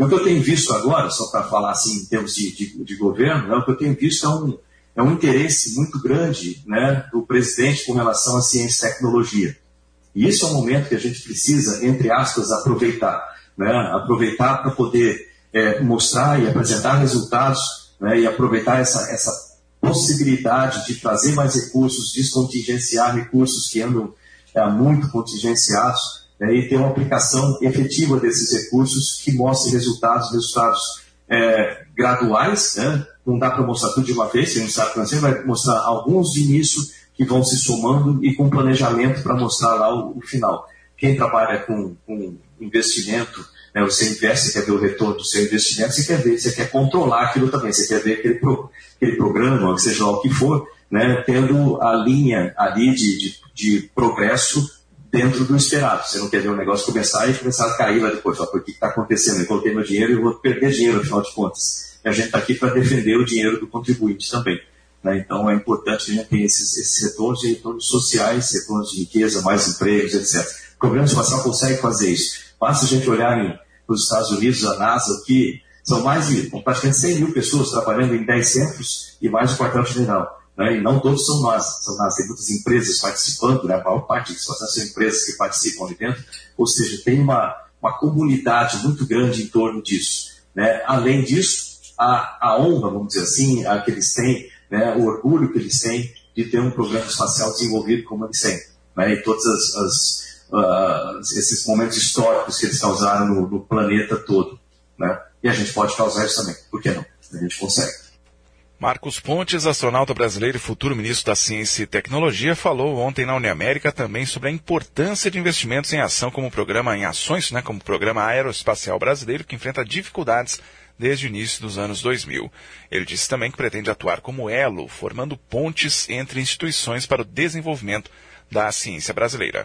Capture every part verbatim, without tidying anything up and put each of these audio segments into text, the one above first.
E o que eu tenho visto agora, só para falar assim em termos de, de, de governo, né, o que eu tenho visto é um, é um interesse muito grande, né, do presidente com relação à ciência e tecnologia. E isso é um momento que a gente precisa, entre aspas, aproveitar. Né, aproveitar para poder é, mostrar e apresentar resultados, né, e aproveitar essa, essa possibilidade de trazer mais recursos, descontingenciar recursos que andam é, muito contingenciados, né, e ter uma aplicação efetiva desses recursos que mostre resultados, resultados é, graduais, né? Não dá para mostrar tudo de uma vez, se a gente sabe que você vai mostrar alguns de início que vão se somando e com planejamento para mostrar lá o, o final. Quem trabalha com, com investimento, né, você investe, você quer ver o retorno do seu investimento, você quer ver, você quer controlar aquilo também, você quer ver aquele, pro, aquele programa, seja lá o que for, né, tendo a linha ali de, de, de progresso dentro do esperado. Você não quer ver o negócio começar e começar a cair lá depois. Fala, por que está acontecendo? Eu coloquei meu dinheiro e eu vou perder dinheiro, afinal de contas. E a gente está aqui para defender o dinheiro do contribuinte também. Né? Então é importante que a gente tenha esses, esses retornos, retornos sociais, retornos de riqueza, mais empregos, etcétera. O programa espacial consegue fazer isso. Basta a gente olhar em, nos Estados Unidos, a NASA, que são mais de praticamente cem mil pessoas trabalhando em dez centros e mais de quartel-general. Né? E não todos são NASA, são NASA, tem muitas empresas participando, né? A maior parte das pessoas são empresas que participam ali dentro, ou seja, tem uma, uma comunidade muito grande em torno disso. Né? Além disso, a, a honra, vamos dizer assim, a que eles têm, né? O orgulho que eles têm de ter um programa espacial desenvolvido como eles têm. Né? E todos as, as, uh, esses momentos históricos que eles causaram no, no planeta todo. Né? E a gente pode causar isso também, por que não? A gente consegue. Marcos Pontes, astronauta brasileiro e futuro ministro da Ciência e Tecnologia, falou ontem na Uniamérica também sobre a importância de investimentos em ação como programa em ações, né, como o Programa Aeroespacial Brasileiro, que enfrenta dificuldades desde o início dos anos dois mil. Ele disse também que pretende atuar como elo, formando pontes entre instituições para o desenvolvimento da ciência brasileira.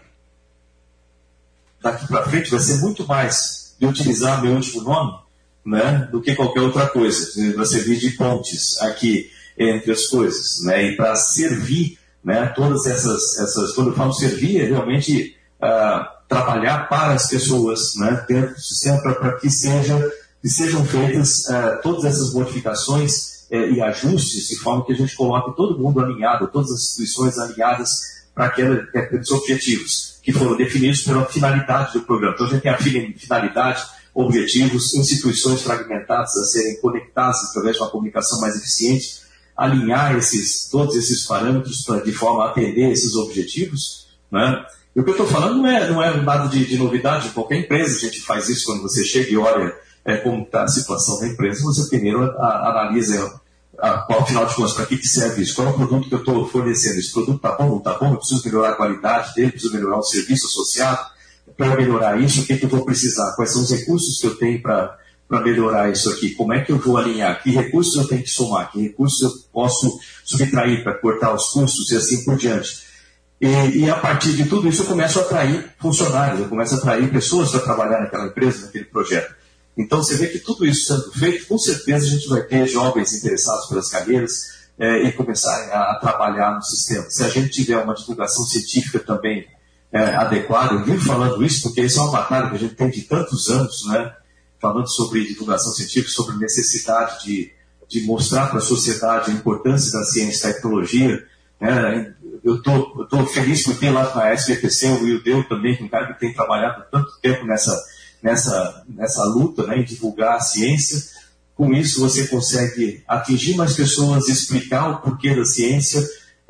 Daqui para frente vai ser muito mais de utilizar meu último nome, né, do que qualquer outra coisa, para servir de pontes aqui entre as coisas, né, e para servir, né, todas essas, essas, quando eu falo servir, é realmente uh, trabalhar para as pessoas, né, dentro do sistema, para que, seja, que sejam feitas uh, todas essas modificações uh, e ajustes, de forma que a gente coloque todo mundo alinhado, todas as instituições alinhadas para aqueles objetivos que foram definidos pela finalidade do programa. Então a gente tem a finalidade, objetivos, instituições fragmentadas a serem conectadas através de uma comunicação mais eficiente, alinhar esses, todos esses parâmetros pra, de forma a atender esses objetivos. Né? E o que eu estou falando não é, não é nada de, de novidade. Qualquer empresa a gente faz isso quando você chega e olha é, como está a situação da empresa, você primeiro a, a, analisa a, qual, afinal de contas, para que, que serve isso, qual é o produto que eu estou fornecendo. Esse produto está bom, não está bom, eu preciso melhorar a qualidade dele, preciso melhorar o serviço associado. Para melhorar isso, o que, que eu vou precisar? Quais são os recursos que eu tenho para melhorar isso aqui? Como é que eu vou alinhar? Que recursos eu tenho que somar? Que recursos eu posso subtrair para cortar os custos e assim por diante? E, e a partir de tudo isso eu começo a atrair funcionários, eu começo a atrair pessoas para trabalhar naquela empresa, naquele projeto. Então você vê que tudo isso sendo feito, com certeza a gente vai ter jovens interessados pelas carreiras é, e começarem a, a trabalhar no sistema. Se a gente tiver uma divulgação científica também É, adequado, eu vivo falando isso porque isso é uma batalha que a gente tem de tantos anos, né? Falando sobre divulgação científica, sobre a necessidade de, de mostrar para a sociedade a importância da ciência e tecnologia. Né? Eu estou feliz por ter lá na S B P C o Will Deu também, que é um cara que tem trabalhado tanto tempo nessa, nessa, nessa luta, né, em divulgar a ciência. Com isso você consegue atingir mais pessoas, explicar o porquê da ciência.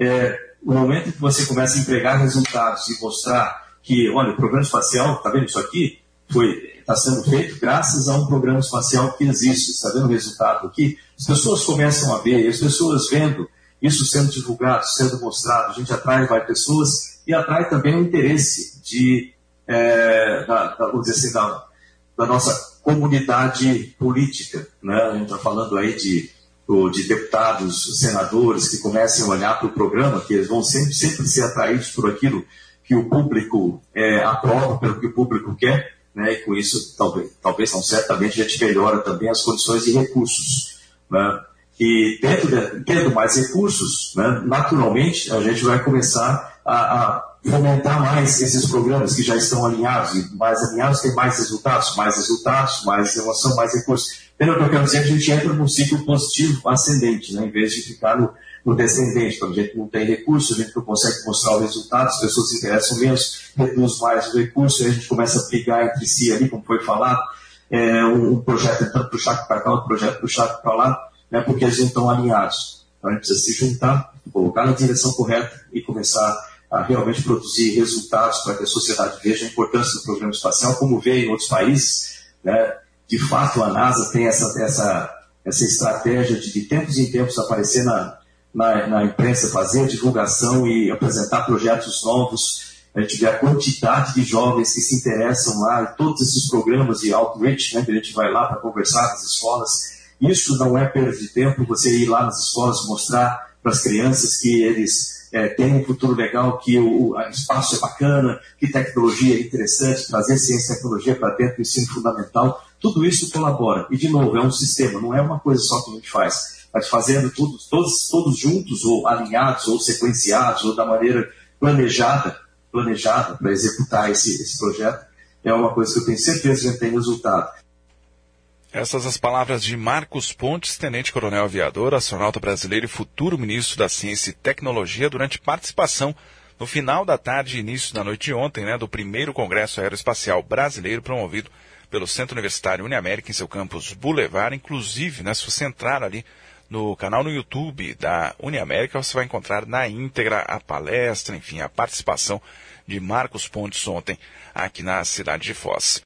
É, no momento que você começa a entregar resultados e mostrar que, olha, o programa espacial, está vendo isso aqui? Está sendo feito graças a um programa espacial que existe. Está vendo o resultado aqui? As pessoas começam a ver, e as pessoas vendo isso sendo divulgado, sendo mostrado, a gente atrai mais pessoas e atrai também o interesse de, é, da, da, vamos dizer assim, da, da nossa comunidade política. Né? A gente está falando aí de de deputados, senadores que comecem a olhar para o programa, que eles vão sempre, sempre ser atraídos por aquilo que o público é, aprova, pelo que o público quer, né? E com isso, talvez, talvez não certamente, a gente melhora também as condições de recursos. Né? E tendo, tendo mais recursos, né, naturalmente, a gente vai começar a, a fomentar mais esses programas que já estão alinhados, e mais alinhados tem mais resultados, mais resultados, mais emoção, mais recursos. Pelo que eu quero dizer, a gente entra num ciclo positivo ascendente, né? Em vez de ficar no, no descendente. Quando a gente não tem recurso, a gente não consegue mostrar o resultado, as pessoas se interessam menos, reduz mais o recurso, aí a gente começa a brigar entre si ali, como foi falado, é, um, um projeto tentando puxar para cá, outro projeto puxar para lá, né? Porque eles não estão alinhados. Então a gente precisa se juntar, colocar na direção correta e começar a realmente produzir resultados para que a sociedade veja a importância do programa espacial, como vê em outros países, né? De fato, a NASA tem essa, essa, essa estratégia de, de tempos em tempos, aparecer na, na, na imprensa, fazer divulgação e apresentar projetos novos. A gente vê a quantidade de jovens que se interessam lá, todos esses programas de outreach, né, que a gente vai lá para conversar nas escolas. Isso não é perda de tempo, você ir lá nas escolas mostrar para as crianças que eles é, têm um futuro legal, que o, o espaço é bacana, que tecnologia é interessante, trazer ciência e tecnologia para dentro do ensino fundamental. Tudo isso colabora. E, de novo, é um sistema, não é uma coisa só que a gente faz. Mas fazendo tudo, todos, todos juntos, ou alinhados, ou sequenciados, ou da maneira planejada, planejada para executar esse, esse projeto, é uma coisa que eu tenho certeza que a gente tem resultado. Essas as palavras de Marcos Pontes, tenente-coronel aviador, astronauta brasileiro e futuro ministro da Ciência e Tecnologia, durante participação no final da tarde e início da noite de ontem, né, do primeiro Congresso Aeroespacial Brasileiro, promovido pelo Centro Universitário Uniamérica em seu campus Boulevard. Inclusive, né, se você entrar ali no canal no YouTube da Uniamérica, você vai encontrar na íntegra a palestra, enfim, a participação de Marcos Pontes ontem aqui na cidade de Foz.